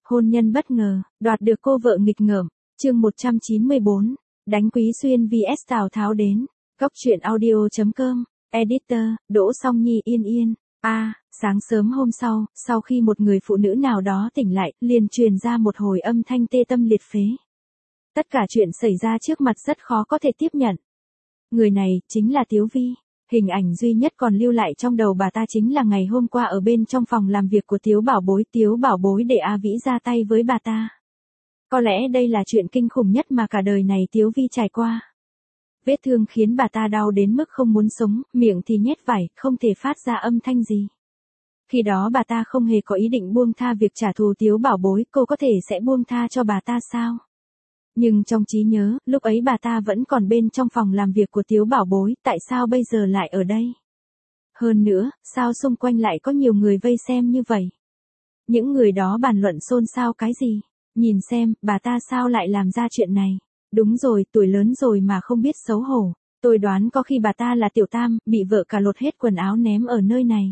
Hôn nhân bất ngờ, đoạt được cô vợ nghịch ngợm. Chương 194, đánh Quý Xuyên vs Tào Tháo đến. Góc truyện audio.com, editor, Đỗ Song Nhi Yên Yên. Sáng sớm hôm sau khi một người phụ nữ nào đó tỉnh lại, liền truyền ra một hồi âm thanh tê tâm liệt phế. Tất cả chuyện xảy ra trước mặt rất khó có thể tiếp nhận. Người này, chính là Tiếu Vi. Hình ảnh duy nhất còn lưu lại trong đầu bà ta chính là ngày hôm qua ở bên trong phòng làm việc của Tiếu Bảo Bối để A Vĩ ra tay với bà ta. Có lẽ đây là chuyện kinh khủng nhất mà cả đời này Tiếu Vi trải qua. Vết thương khiến bà ta đau đến mức không muốn sống, miệng thì nhét vải, không thể phát ra âm thanh gì. Khi đó bà ta không hề có ý định buông tha việc trả thù Tiếu Bảo Bối, cô có thể sẽ buông tha cho bà ta sao? Nhưng trong trí nhớ, lúc ấy bà ta vẫn còn bên trong phòng làm việc của Tiếu Bảo Bối, tại sao bây giờ lại ở đây? Hơn nữa, sao xung quanh lại có nhiều người vây xem như vậy? Những người đó bàn luận xôn xao cái gì? Nhìn xem, bà ta sao lại làm ra chuyện này? Đúng rồi, tuổi lớn rồi mà không biết xấu hổ. Tôi đoán có khi bà ta là tiểu tam, bị vợ cả lột hết quần áo ném ở nơi này.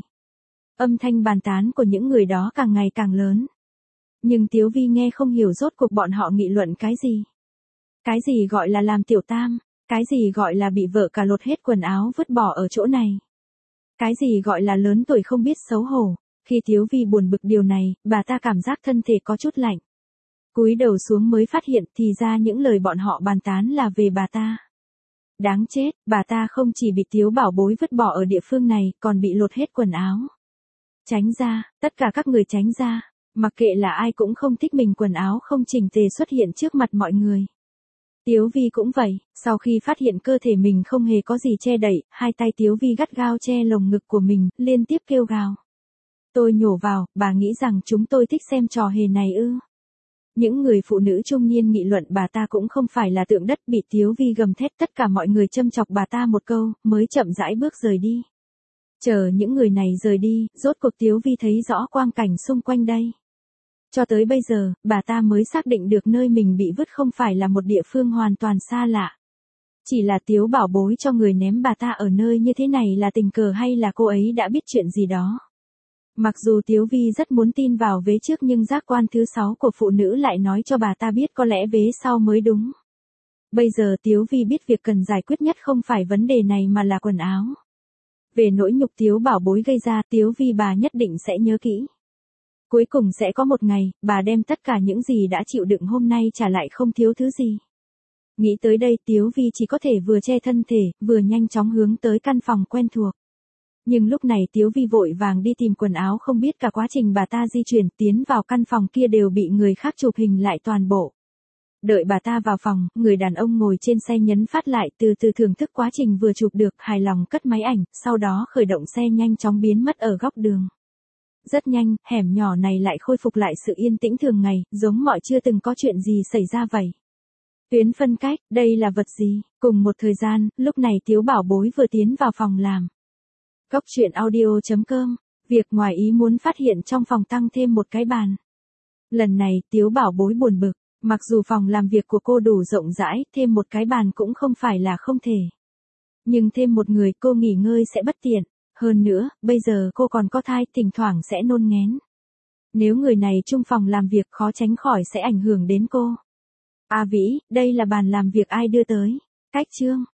Âm thanh bàn tán của những người đó càng ngày càng lớn. Nhưng Tiếu Vi nghe không hiểu rốt cuộc bọn họ nghị luận cái gì. Cái gì gọi là làm tiểu tam? Cái gì gọi là bị vợ cả lột hết quần áo vứt bỏ ở chỗ này? Cái gì gọi là lớn tuổi không biết xấu hổ? Khi Tiếu Vi buồn bực điều này, bà ta cảm giác thân thể có chút lạnh. Cúi đầu xuống mới phát hiện thì ra những lời bọn họ bàn tán là về bà ta. Đáng chết, bà ta không chỉ bị Tiếu Bảo Bối vứt bỏ ở địa phương này, còn bị lột hết quần áo. Tránh ra, tất cả các người tránh ra. Mặc kệ là ai cũng không thích mình quần áo không chỉnh tề xuất hiện trước mặt mọi người. Tiếu Vi cũng vậy, sau khi phát hiện cơ thể mình không hề có gì che đậy, hai tay Tiếu Vi gắt gao che lồng ngực của mình, liên tiếp kêu gào. Tôi nhổ vào, bà nghĩ rằng chúng tôi thích xem trò hề này ư? Những người phụ nữ trung niên nghị luận bà ta cũng không phải là tượng đất, bị Tiếu Vi gầm thét, tất cả mọi người châm chọc bà ta một câu, mới chậm rãi bước rời đi. Chờ những người này rời đi, rốt cuộc Tiếu Vi thấy rõ quang cảnh xung quanh đây. Cho tới bây giờ, bà ta mới xác định được nơi mình bị vứt không phải là một địa phương hoàn toàn xa lạ. Chỉ là Tiếu Bảo Bối cho người ném bà ta ở nơi như thế này là tình cờ hay là cô ấy đã biết chuyện gì đó. Mặc dù Tiếu Vi rất muốn tin vào vế trước nhưng giác quan thứ 6 của phụ nữ lại nói cho bà ta biết có lẽ vế sau mới đúng. Bây giờ Tiếu Vi biết việc cần giải quyết nhất không phải vấn đề này mà là quần áo. Về nỗi nhục Tiếu Bảo Bối gây ra, Tiếu Vi bà nhất định sẽ nhớ kỹ. Cuối cùng sẽ có một ngày, bà đem tất cả những gì đã chịu đựng hôm nay trả lại không thiếu thứ gì. Nghĩ tới đây Tiếu Vi chỉ có thể vừa che thân thể, vừa nhanh chóng hướng tới căn phòng quen thuộc. Nhưng lúc này Tiếu Vi vội vàng đi tìm quần áo, không biết cả quá trình bà ta di chuyển tiến vào căn phòng kia đều bị người khác chụp hình lại toàn bộ. Đợi bà ta vào phòng, người đàn ông ngồi trên xe nhấn phát lại, từ từ thưởng thức quá trình vừa chụp được, hài lòng cất máy ảnh, sau đó khởi động xe nhanh chóng biến mất ở góc đường. Rất nhanh, hẻm nhỏ này lại khôi phục lại sự yên tĩnh thường ngày, giống mọi chưa từng có chuyện gì xảy ra vậy. Tuyến phân cách, đây là vật gì? Cùng một thời gian, lúc này Tiếu Bảo Bối vừa tiến vào phòng làm. Góc truyện audio.com, việc ngoài ý muốn phát hiện trong phòng tăng thêm một cái bàn. Lần này Tiếu Bảo Bối buồn bực, mặc dù phòng làm việc của cô đủ rộng rãi, thêm một cái bàn cũng không phải là không thể. Nhưng thêm một người cô nghỉ ngơi sẽ bất tiện. Hơn nữa, bây giờ cô còn có thai, thỉnh thoảng sẽ nôn nghén. Nếu người này chung phòng làm việc khó tránh khỏi sẽ ảnh hưởng đến cô. A Vĩ, đây là bàn làm việc ai đưa tới? Cách chương.